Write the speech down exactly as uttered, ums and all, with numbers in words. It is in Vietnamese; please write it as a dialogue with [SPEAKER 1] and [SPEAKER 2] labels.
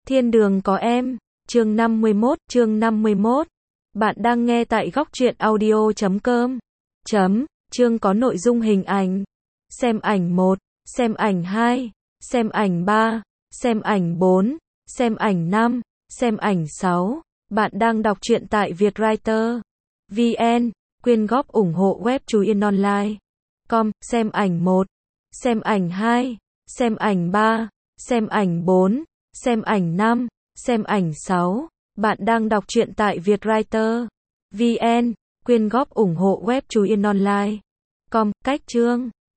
[SPEAKER 1] Thiên đường có em, chương năm mươi mốt, chương năm mươi mốt. Bạn đang nghe tại góc truyện audio chấm com. Chấm, chương có nội dung hình ảnh. Xem ảnh một, xem ảnh hai, xem ảnh ba, xem ảnh bốn, xem ảnh năm, xem ảnh sáu. Bạn đang đọc truyện tại vietwriter chấm vn, quyên góp ủng hộ web Chú Yên Online. Com, xem ảnh một, xem ảnh hai, xem ảnh ba, xem ảnh bốn, xem ảnh năm, xem ảnh sáu. Bạn đang đọc truyện tại vietwriter chấm vn, quyên góp ủng hộ web Chú Yên Online. Com, cách chương.